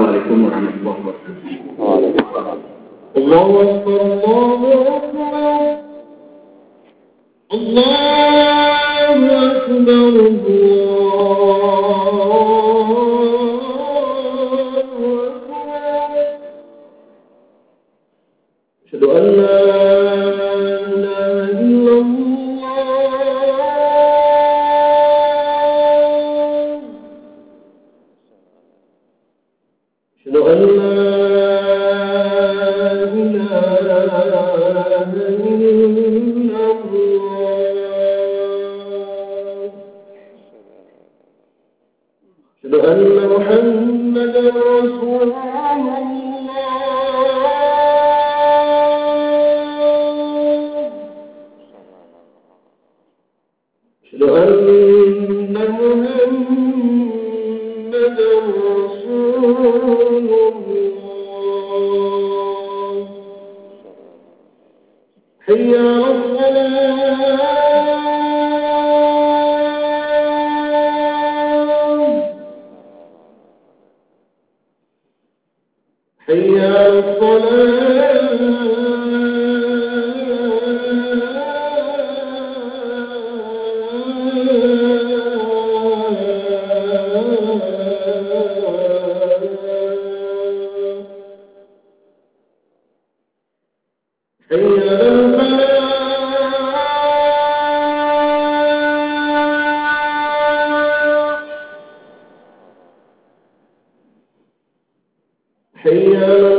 Assalamualaikum warahmatullahi wabarakatuh. Waalaikumsalam. Allahu Akbar, Allahu Akbar. Allahu Akbar, Allahu Akbar. Asyhadu an la ilaha illallah. Asyhadu an la أشهد أن محمدا رسول الله. أشهد أن محمدا رسول الله. حي على الصلاة. حي على الصلاة. حي على حي على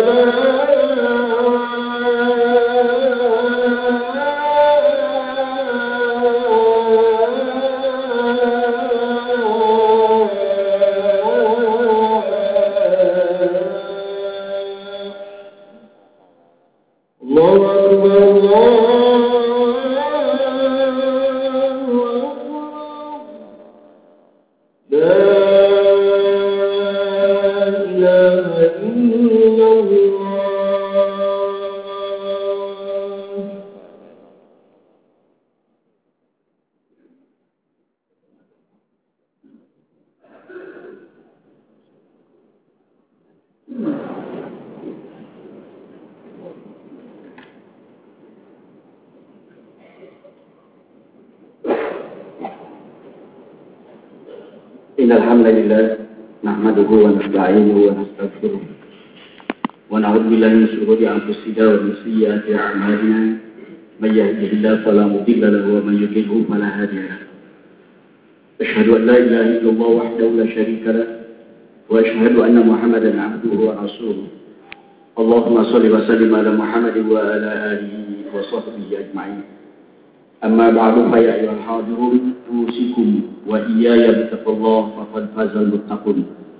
الله أكبر، الله أكبر. لا إله إلا الله. Innal hamdalillah nahmaduhu wa nasta'inuhu wa nastaghfiruh wa na'udzu billahi min shururi anfusina wa min sayyiati a'malina may yahdihillahu fala mudilla lahu wa man yudlilhu fala hadiya lahu. Asyhadu an la ilaha illallah wahdahu la syarika lahu wa asyhadu anna Muhammadan 'abduhu wa rasuluh. Allahumma shalli wa sallim ala Muhammad wa ala alihi wa sahbihi ajma'in. أما بعد فيا أيها الحاضرون أوصيكم وإياي بتقوى الله فقد فاز المتقون.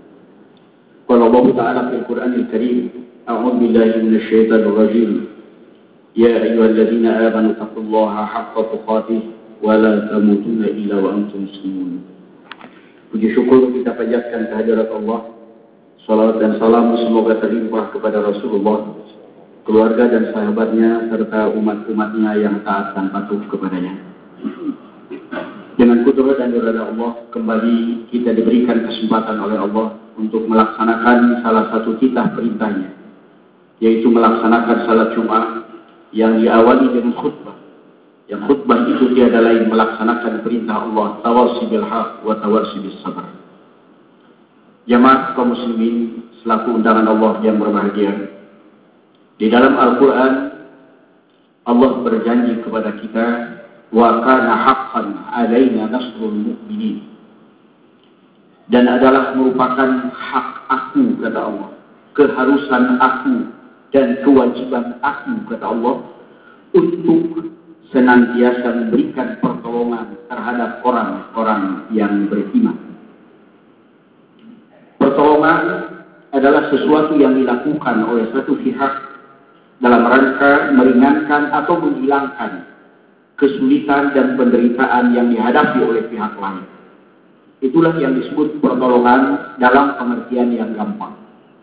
قال الله تعالى في القرآن الكريم أعوذ بالله من الشيطان الرجيم يا أيها الذين آمنوا اتقوا الله حق تقاته ولا تموتن إلا وأنتم مسلمون. Puji syukur kita panjatkan kehadirat Allah. Salawat dan salam semoga terlimpah kepada Rasulullah, keluarga dan sahabatnya, serta umat-umatnya yang taat dan patuh kepadanya. Dengan kudrat dan irada Allah, kembali kita diberikan kesempatan oleh Allah untuk melaksanakan salah satu titah perintahnya, yaitu melaksanakan salat Jumat yang diawali dengan khutbah. Yang khutbah itu tiada lain melaksanakan perintah Allah, tawassi bil haq wa tawassi bis sabr. Jamaah kaum muslimin, selaku undangan Allah yang berbahagia, di dalam Al-Quran Allah berjanji kepada kita, wa kana haqqan alaina nasrul mu'minin, dan adalah merupakan hak aku, kata Allah, keharusan aku dan kewajiban aku, kata Allah, untuk senantiasa memberikan pertolongan terhadap orang-orang yang beriman. Pertolongan adalah sesuatu yang dilakukan oleh satu pihak dalam rangka meringankan atau menghilangkan kesulitan dan penderitaan yang dihadapi oleh pihak lain. Itulah yang disebut pertolongan dalam pengertian yang gampang.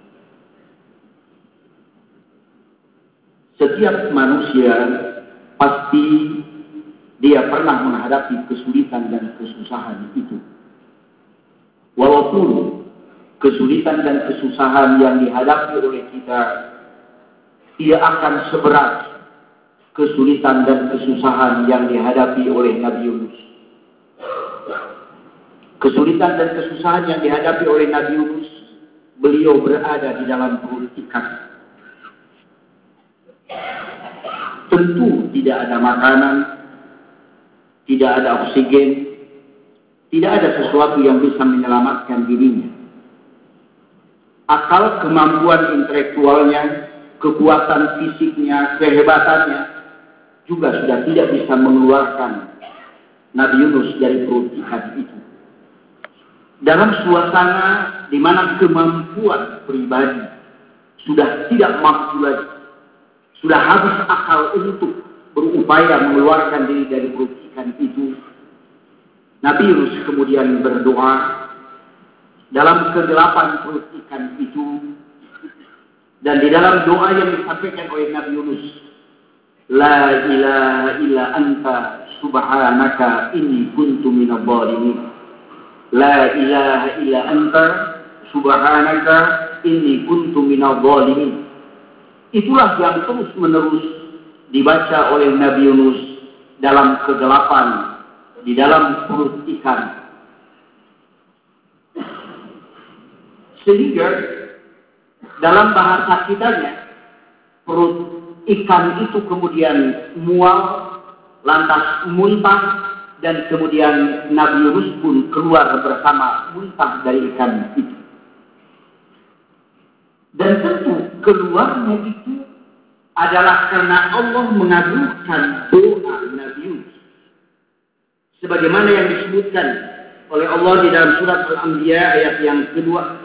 Setiap manusia pasti dia pernah menghadapi kesulitan dan kesusahan itu. Walaupun kesulitan dan kesusahan yang dihadapi oleh kita tidak akan seberat kesulitan dan kesusahan yang dihadapi oleh Nabi Yunus. Kesulitan dan kesusahan yang dihadapi oleh Nabi Yunus, beliau berada di dalam perut ikan. Tentu tidak ada makanan, tidak ada oksigen, tidak ada sesuatu yang bisa menyelamatkan dirinya. Akal, kemampuan intelektualnya, kekuatan fisiknya, kehebatannya juga sudah tidak bisa mengeluarkan Nabi Yunus dari perut ikan itu. Dalam suasana di mana kemampuan pribadi sudah tidak mampu lagi, sudah habis akal untuk berupaya mengeluarkan diri dari perut ikan itu, Nabi Yunus kemudian berdoa dalam kegelapan perut ikan itu, dan di dalam doa yang disampaikan oleh Nabi Yunus, La ilaha illa anta subhanaka inni kuntu minadh dhalimin. La ilaha illa anta subhanaka inni kuntu minadh dhalimin. Itulah yang terus menerus dibaca oleh Nabi Yunus dalam kegelapan di dalam perut ikan. Sehingga dalam bahasa kitanya, perut ikan itu kemudian mual, lantas muntah, dan kemudian Nabi Yunus pun keluar bersama muntah dari ikan itu. Dan tentu keluarnya itu adalah karena Allah mengabulkan doa Nabi Yunus. Sebagaimana yang disebutkan oleh Allah di dalam surat Al-Anbiya ayat yang kedua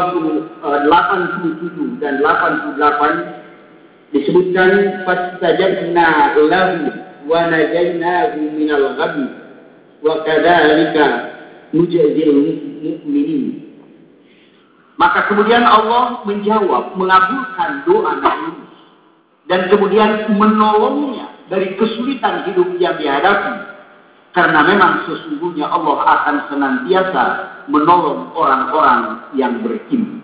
87 dan 88 disebutkan fastajabna lahu wa najaynahu minal ghammi wa kadzalika nujzil mu'minin. Maka kemudian Allah menjawab, mengabulkan doa Nabi Yunus dan kemudian menolongnya dari kesulitan hidup yang dihadapi. Karena memang sesungguhnya Allah akan senantiasa menolong orang-orang yang beriman.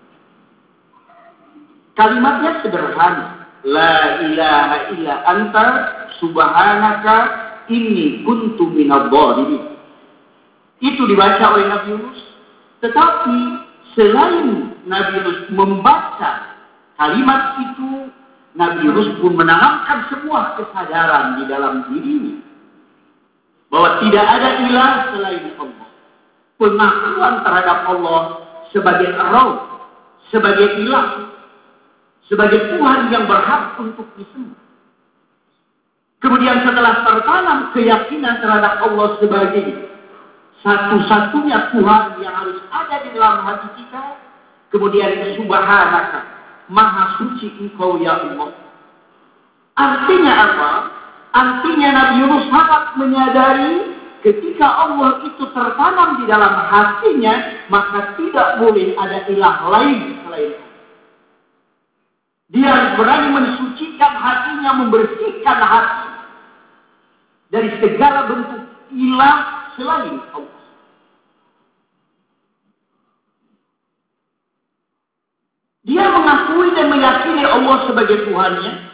Kalimatnya sederhana. La ilaha illa anta subhanaka inni kuntu minadh dhalimin. Itu dibaca oleh Nabi Yunus. Tetapi selain Nabi Yunus membaca kalimat itu, Nabi Yunus pun menanamkan sebuah kesadaran di dalam dirinya bahwa tidak ada ilah selain Allah. Pengakuan terhadap Allah sebagai Rabb, sebagai ilah, sebagai Tuhan yang berhak untuk disembah. Kemudian setelah tertanam keyakinan terhadap Allah sebagai satu-satunya Tuhan yang harus ada di dalam hati kita, kemudian subhanaka, maha suci engkau ya Allah. Artinya apa? Artinya Nabi Yunus sangat menyadari ketika Allah itu tertanam di dalam hatinya, maka tidak boleh ada ilah lain selain Allah. Dia berani mensucikan hatinya, membersihkan hati dari segala bentuk ilah selain Allah. Dia mengakui dan meyakini Allah sebagai Tuhannya.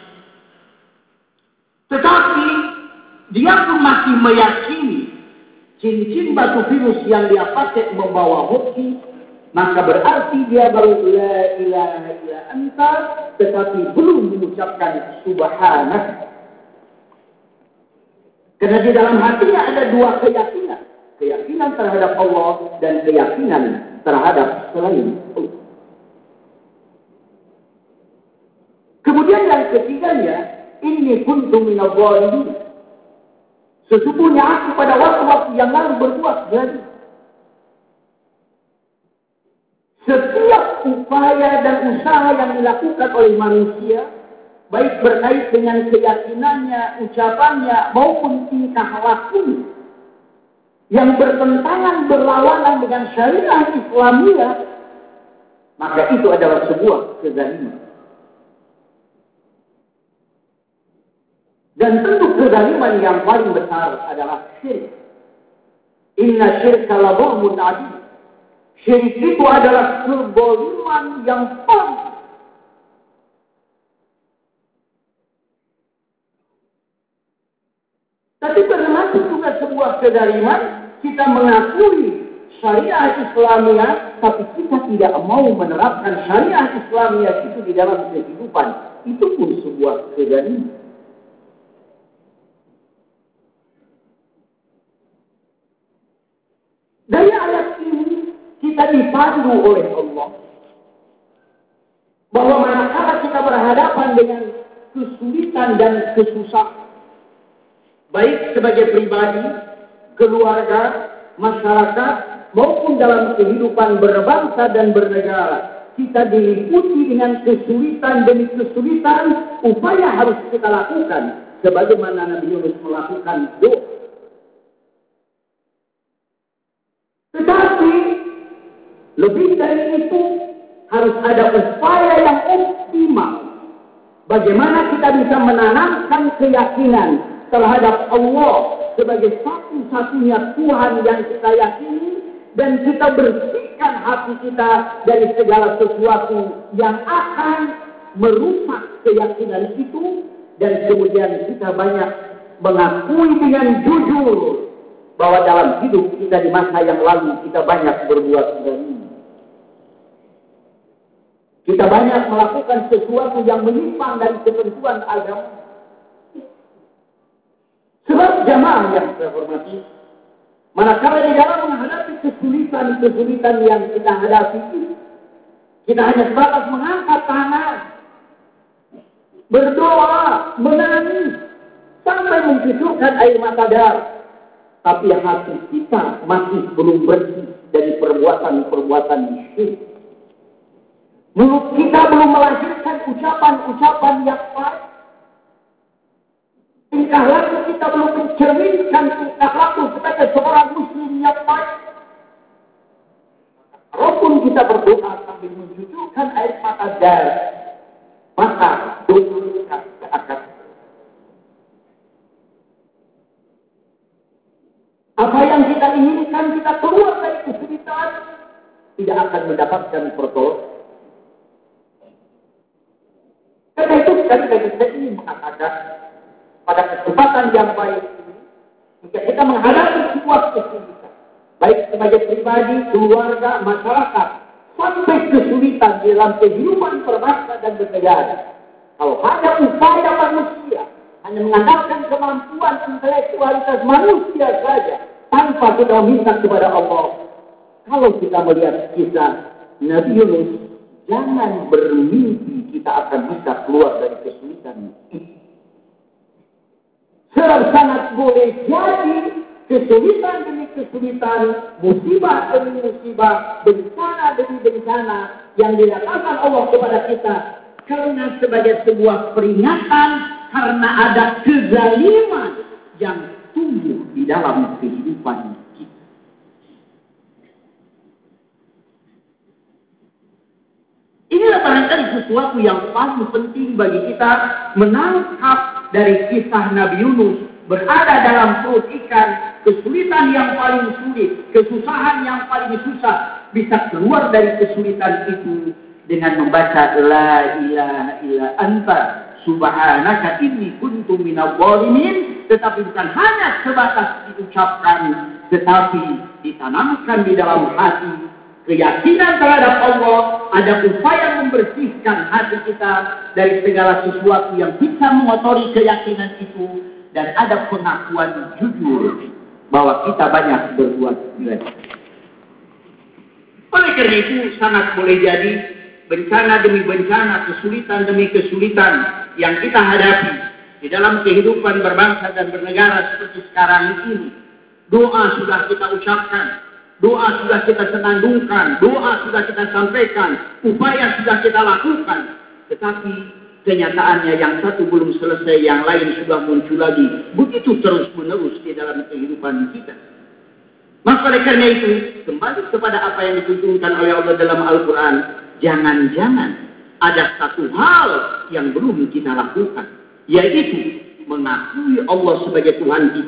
Tetapi dia pun masih meyakini cincin batu virus yang dia pakai membawa hoki, maka berarti dia baru la ilaha illa anta, tetapi belum mengucapkan subhanak. Karena di dalam hatinya ada dua keyakinan. Keyakinan terhadap Allah dan keyakinan terhadap selain Allah. Kemudian yang ketiganya, inni kuntu minadh dhalimin. Sesungguhnya aku pada waktu-waktu yang lalu berbuat zalim. Setiap upaya dan usaha yang dilakukan oleh manusia, baik berkait dengan keyakinannya, ucapannya, maupun tingkah lakunya, yang bertentangan, berlawanan dengan syariat Islamiyah, maka itu adalah sebuah kezaliman. Dan tentu kezaliman yang paling besar adalah syirik. Inna syirka la dhulmun 'adzim. Syirik itu adalah kezaliman yang paling. Tapi termasuk juga sebuah kezaliman kita mengakui syariat Islamiyah, tapi kita tidak mau menerapkan syariat Islamiyah itu di dalam kehidupan. Itu pun sebuah kezaliman. Dari ayat ini kita dipandu oleh Allah bahwa manakala kita berhadapan dengan kesulitan dan kesusahan, baik sebagai pribadi, keluarga, masyarakat, maupun dalam kehidupan berbangsa dan bernegara, kita diliputi dengan kesulitan demi kesulitan, upaya harus kita lakukan sebagaimana Nabi Yunus melakukan doa. Tetapi lebih dari itu harus ada upaya yang optimal. Bagaimana kita bisa menanamkan keyakinan terhadap Allah sebagai satu-satunya Tuhan yang kita yakini, dan kita bersihkan hati kita dari segala sesuatu yang akan merusak keyakinan itu, dan kemudian kita banyak mengakui dengan jujur bahwa dalam hidup kita di masa yang lalu kita banyak berbuat zalim. Kita banyak melakukan sesuatu yang menyimpang dari ketentuan agama. Sebab jamaah yang saya hormati, manakala di dalam menghadapi kesulitan-kesulitan yang kita hadapi, kita hanya sebatas mengangkat tangan, berdoa, menangis, sampai mencucurkan air mata darah. Tapi hati kita masih belum bersih dari perbuatan-perbuatan syirik. Mulut kita belum melahirkan ucapan-ucapan yang baik. Tingkah laku kita belum mencerminkan tingkah laku sebagai seorang muslim yang baik. Walaupun kita berdoa sambil mencucurkan air mata darah, maka doa kita akan. Apa yang kita inginkan, kita keluar dari kesulitan, tidak akan mendapatkan pertolongan. Karena itu sekali-kali saya ingin mengatakan, pada kesempatan yang baik ini, jika kita menghadapi sebuah kesulitan, baik sebagai pribadi, keluarga, masyarakat, sampai kesulitan di dalam kehidupan berbangsa dan bernegara, kalau hanya upaya manusia, hanya mengandalkan kemampuan intelektualitas manusia saja, tanpa kita minta kepada Allah. Kalau kita melihat kisah Nabi Yunus, jangan bermimpi kita akan bisa keluar dari kesulitan itu. Sebab sangat boleh jadi kesulitan demi kesulitan, musibah demi musibah, bencana demi bencana yang didatangkan Allah kepada kita karena sebagai sebuah peringatan, karena ada kezaliman yang tumbuh di dalam kehidupan kita. Inilah barangkali sesuatu yang paling penting bagi kita menangkap dari kisah Nabi Yunus berada dalam perut ikan, kesulitan yang paling sulit, kesusahan yang paling susah, bisa keluar dari kesulitan itu dengan membaca La ilaha illa anta subhanaka inni kuntu minadh dhalimin, tetapi bukan hanya sebatas diucapkan, tetapi ditanamkan di dalam hati keyakinan terhadap Allah, ada upaya membersihkan hati kita dari segala sesuatu yang bisa mengotori keyakinan itu, dan ada pengakuan jujur bahwa kita banyak berbuat dosa. Oleh karena itu sangat boleh jadi bencana demi bencana, kesulitan demi kesulitan yang kita hadapi di dalam kehidupan berbangsa dan bernegara seperti sekarang ini, doa sudah kita ucapkan, doa sudah kita senandungkan, doa sudah kita sampaikan, upaya sudah kita lakukan, tetapi kenyataannya yang satu belum selesai, yang lain sudah muncul lagi. Begitu terus menerus di dalam kehidupan kita. Maka oleh karena itu, kembali kepada apa yang ditunjukkan oleh Allah dalam Al-Quran, jangan-jangan ada satu hal yang belum kita lakukan, yaitu mengakui Allah sebagai Tuhan kita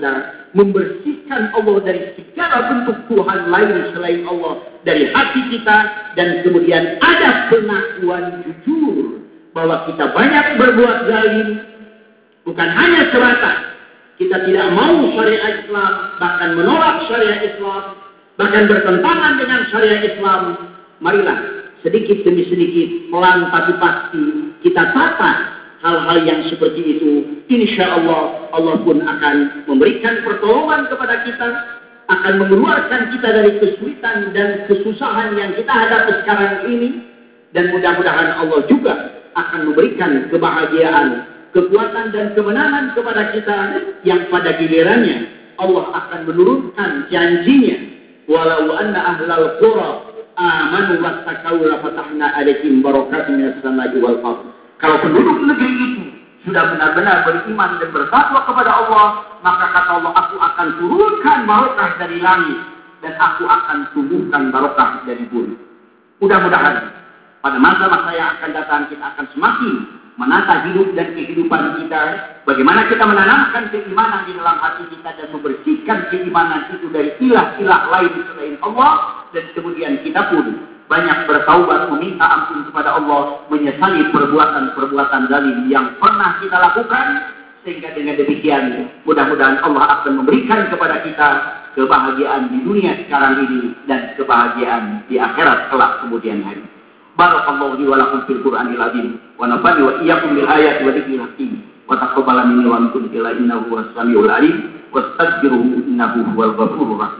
membersihkan Allah dari segala bentuk Tuhan lain selain Allah dari hati kita, dan kemudian ada pengakuan jujur bahwa kita banyak berbuat zalim, bukan hanya sebatas kita tidak mau syariat Islam, bahkan menolak syariat Islam, bahkan bertentangan dengan syariat Islam. Marilah sedikit demi sedikit, pelan tapi pasti kita tata hal-hal yang seperti itu. Insya Allah, Allah pun akan memberikan pertolongan kepada kita, akan mengeluarkan kita dari kesulitan dan kesusahan yang kita hadapi sekarang ini, dan mudah-mudahan Allah juga akan memberikan kebahagiaan, kekuatan dan kemenangan kepada kita, yang pada gilirannya Allah akan menurunkan janjinya, walau anna ahlal qura amanu wattaqau la fatahna alaihim barakatin minas samai wal ardh. Kalau penduduk negeri itu sudah benar-benar beriman dan bertakwa kepada Allah, maka kata Allah, aku akan turunkan barokah dari langit dan aku akan tumbuhkan barokah dari bumi. Mudah-mudahan pada masa-masa yang akan datang kita akan semakin menata hidup dan kehidupan kita, bagaimana kita menanamkan keimanan di dalam hati kita dan membersihkan keimanan itu dari ilah-ilah lain selain Allah, dan kemudian kita pun banyak bertaubat, meminta ampun kepada Allah, menyesali perbuatan-perbuatan zalim yang pernah kita lakukan, sehingga dengan demikian mudah-mudahan Allah akan memberikan kepada kita kebahagiaan di dunia sekarang ini dan kebahagiaan di akhirat kelak kemudian hari. Barakallahu li wa lakum fil Qur'anil azim wa nafa'ani wa iyyakum bil ayati wa dzikril hakim wa taqabbal minni wa minkum innahu huwas samiul alim wastaghfiruhu innahu huwal ghafurur rahim.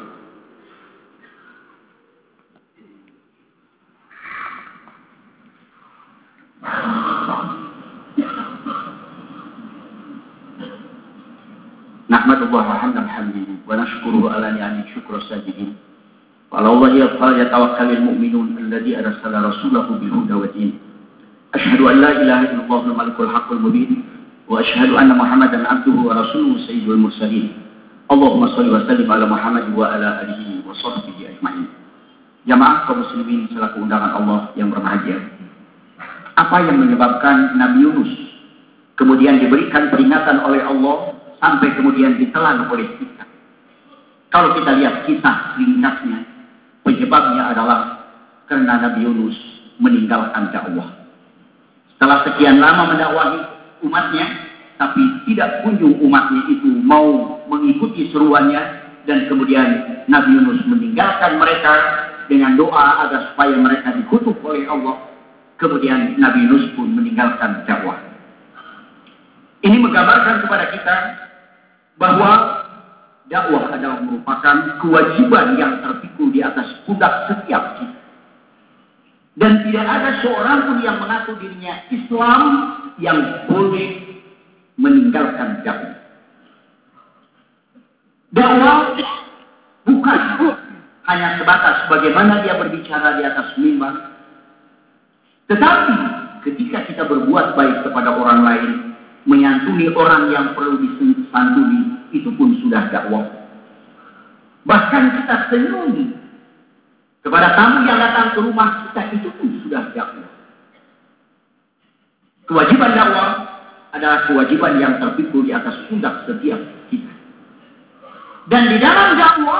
Nahmadullahi hamdan hamdihi wa nashkuruhu ala ni'amihi syukra sajidin. Wa 'ala Allahi falyatawakkalul mu'minun alladzi arsala rasulahu bil huda wa din. Asyhadu an la ilaha illallah al-malikul haqqul mubin wa asyhadu anna Muhammadan 'abduhu wa rasuluhu sayyidul mursalin. Allahumma shalli wa sallim ala Muhammad wa ala alihi wa sahbihi ajmain. Jamaah kaum muslimin selaku undangan Allah yang berbahagia. Apa yang menyebabkan Nabi Yunus kemudian diberikan peringatan oleh Allah sampai kemudian ditelan oleh kita? Kalau kita lihat kisah ringkasnya, penyebabnya adalah karena Nabi Yunus meninggalkan dakwah. Setelah sekian lama mendakwahi umatnya, tapi tidak kunjung umatnya itu mau mengikuti seruannya, dan kemudian Nabi Yunus meninggalkan mereka dengan doa agar supaya mereka dikutuk oleh Allah. Kemudian Nabi Yunus pun meninggalkan dakwah. Ini menggambarkan kepada kita bahwa dakwah adalah merupakan kewajiban yang terpikul di atas pundak setiap kita. Dan tidak ada seorang pun yang mengaku dirinya Islam yang boleh meninggalkan dakwah. Dakwah bukan hanya sebatas bagaimana dia berbicara di atas mimbar, tetapi ketika kita berbuat baik kepada orang lain, menyantuni orang yang perlu disantuni, itu pun sudah dakwah. Bahkan kita senyum kepada tamu yang datang ke rumah kita, itu pun sudah dakwah. Kewajiban dakwah adalah kewajiban yang terpikul di atas pundak setiap kita. Dan di dalam dakwah,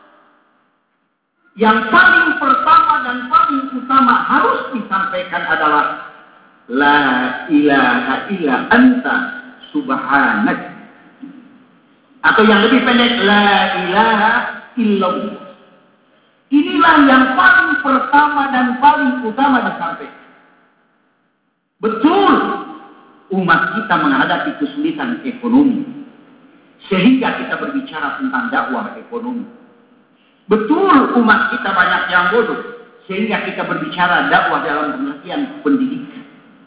yang paling pertama dan paling utama harus disampaikan adalah la ilaha illa anta subhanak, atau yang lebih pendek la ilaha illallah. Inilah yang paling pertama dan paling utama disampaikan. Betul, umat kita menghadapi kesulitan ekonomi, sehingga kita berbicara tentang dakwah ekonomi. Betul, umat kita banyak yang bodoh, sehingga kita berbicara dakwah dalam pengertian pendidikan.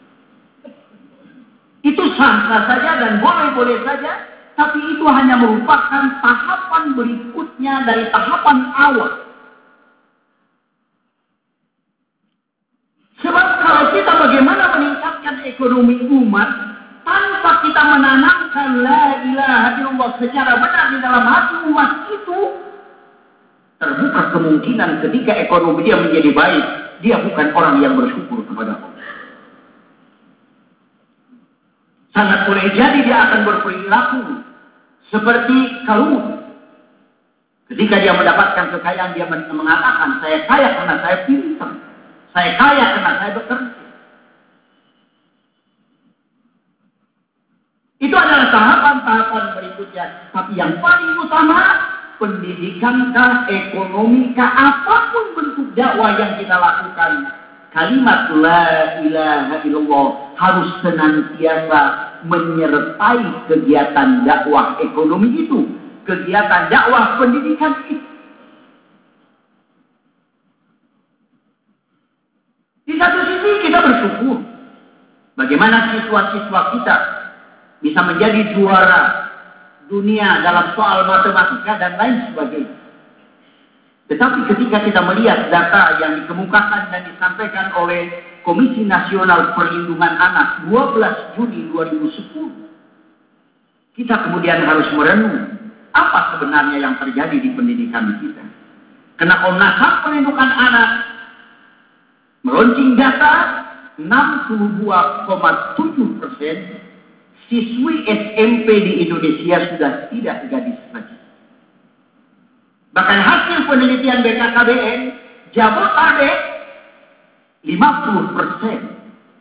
Itu sah-sah saja dan boleh-boleh saja, tapi itu hanya merupakan tahapan berikutnya dari tahapan awal. Sebab kalau kita bagaimana meningkatkan ekonomi umat tanpa kita menanamkan la ilaha illallah secara benar di dalam hati umat itu, terbuka kemungkinan ketika ekonomi dia menjadi baik, dia bukan orang yang bersyukur kepada Allah. Sangat boleh jadi dia akan berperilaku seperti Qarun Ketika dia mendapatkan kekayaan, dia mengatakan, saya kaya karena saya pintar. Saya kaya karena saya bekerja. Itu adalah tahapan-tahapan berikutnya. Tapi yang paling utama, pendidikan, ekonomi, apapun bentuk dakwah yang kita lakukan, kalimat la ilaha illallah harus senantiasa menyertai kegiatan dakwah ekonomi itu, kegiatan dakwah pendidikan itu. Di satu sisi kita bersyukur bagaimana siswa-siswa kita bisa menjadi juara dunia dalam soal matematika dan lain sebagainya. Tetapi ketika kita melihat data yang dikemukakan dan disampaikan oleh Komisi Nasional Perlindungan Anak 12 Juni 2010, kita kemudian harus merenung apa sebenarnya yang terjadi di pendidikan kita. Karena Komnas HAM Perlindungan Anak meluncurkan data 62,7% siswi SMP di Indonesia sudah tidak gadis lagi. Bahkan hasil penelitian BKKBN, Jabodetabek 50%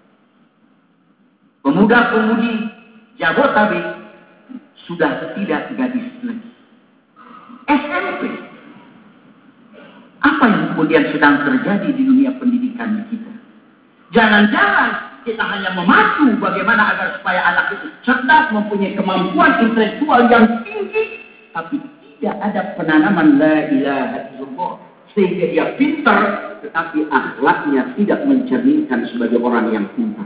pemuda-pemudi Jabodetabek sudah tidak gadis lagi. SMP. Apa yang kemudian sedang terjadi di dunia pendidikan kita? Jangan-jangan kita hanya memacu bagaimana agar supaya anak itu cerdas, mempunyai kemampuan intelektual yang tinggi, tapi tidak ada penanaman la ilaha illallah, sehingga dia pintar, tetapi akhlaknya tidak mencerminkan sebagai orang yang pintar.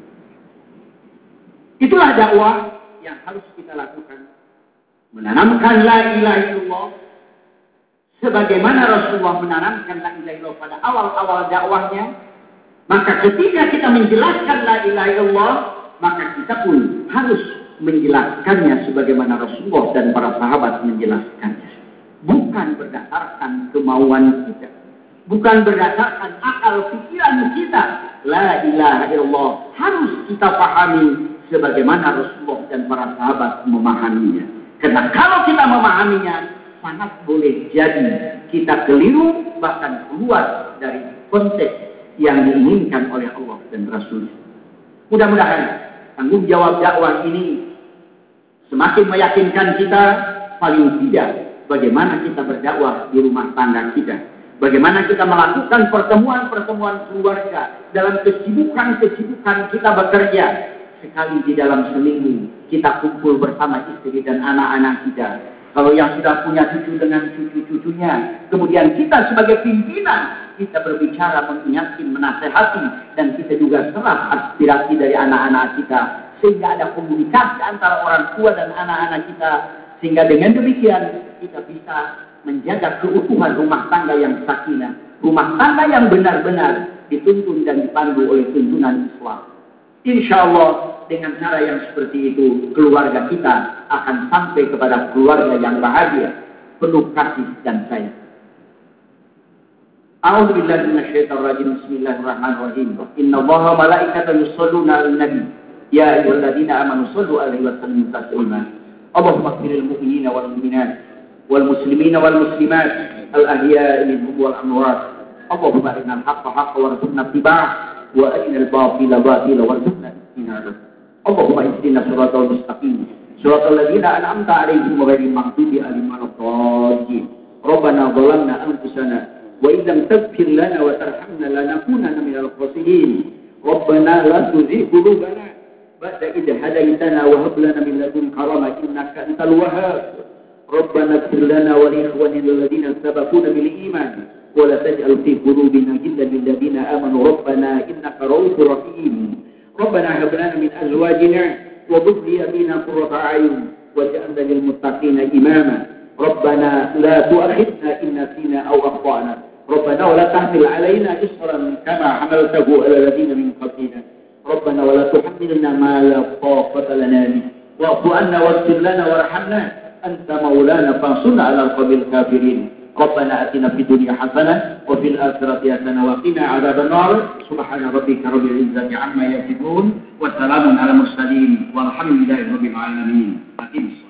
Itulah dakwah yang harus kita lakukan, menanamkan la ilaha illallah, sebagaimana Rasulullah menanamkan la ilaha illallah pada awal-awal dakwahnya. Maka ketika kita menjelaskan la ilaha illallah, maka kita pun harus menjelaskannya sebagaimana Rasulullah dan para sahabat menjelaskannya. Bukan berdasarkan kemauan kita, bukan berdasarkan akal pikiran kita. La ilaha illallah harus kita pahami sebagaimana Rasulullah dan para sahabat memahaminya. Karena kalau kita memahaminya, sangat boleh jadi kita keliru, bahkan keluar dari konteks yang diinginkan oleh Allah dan Rasul. Mudah-mudahan tanggung jawab dakwah ini semakin meyakinkan kita, paling tidak bagaimana kita berdakwah di rumah tangga kita, bagaimana kita melakukan pertemuan-pertemuan keluarga dalam kesibukan-kesibukan kita bekerja. Sekali di dalam seminggu kita kumpul bersama istri dan anak-anak kita. Kalau yang sudah punya cucu dengan cucu-cucunya, kemudian kita sebagai pimpinan, kita berbicara, mengingatkan, menasehati, dan kita juga serap aspirasi dari anak-anak kita, sehingga ada komunikasi antara orang tua dan anak-anak kita, sehingga dengan demikian kita bisa menjaga keutuhan rumah tangga yang sakinah, rumah tangga yang benar-benar dituntun dan dipandu oleh tuntunan Islam. Insya Allah dengan cara yang seperti itu, keluarga kita akan sampai kepada keluarga yang bahagia, penuh kasih dan sayang. A'udzu billahi minasyaitonir rajim. Bismillahirrahmanirrahim. Innallaha wa malaikatahu yusholluna 'alan nabi. Ya ayyuhalladzina amanu shallu 'alaihi wa sallimu taslima. Allahumma ighfiril mu'minina wal mu'minat wal muslimina wal muslimat al ahya'i minhum wal amwat. Allahumma arinal haqqa haqqan warzuqna ittiba'ah wa arinal batila batila warzuqna ijtinabah. Allahumma ihdina shiratal mustaqim shiratal ladzina an'amta 'alaihim ghairil maghdubi 'alaihim waladdallin. Rabbana zalamna anfusana wa in lam taghfir lana wa tarhamna lanakunanna minal khasirin. Rabbana la tuzigh qulubana ba'da idh hadaytana wa hab lana min ladunka rahmatan innaka antal wahhab. Rabbana ighfir lana wa li ikhwanina alladhina sabaquna bil iman wa la taj'al fi qulubina ghillan lil ladzina amanu rabbana innaka ra'ufur rahim. Rabbana hab lana min azwajina wa dhurriyyatina qurrata a'yun waj'alna lil muttaqina imama. Rabbana la tu'akhidna in nasina aw akhtana. Rabbana wa la tahmil 'alaina isran kama hamaltahu 'ala alladhina min qablina. Rabbana wa la tuhammilna ma la taqata lana bihi wa'fu 'anna waghfir lana warhamna anta maulana fansurna 'alal qawmil kafirin. Rabbana atina fid dunya hasanah wa fil akhirati hasanah wa qina 'adzaban nar. Subhana rabbika rabbil izzati 'amma yasifun wa salamun 'alal mursalin walhamdulillahi rabbil alamin.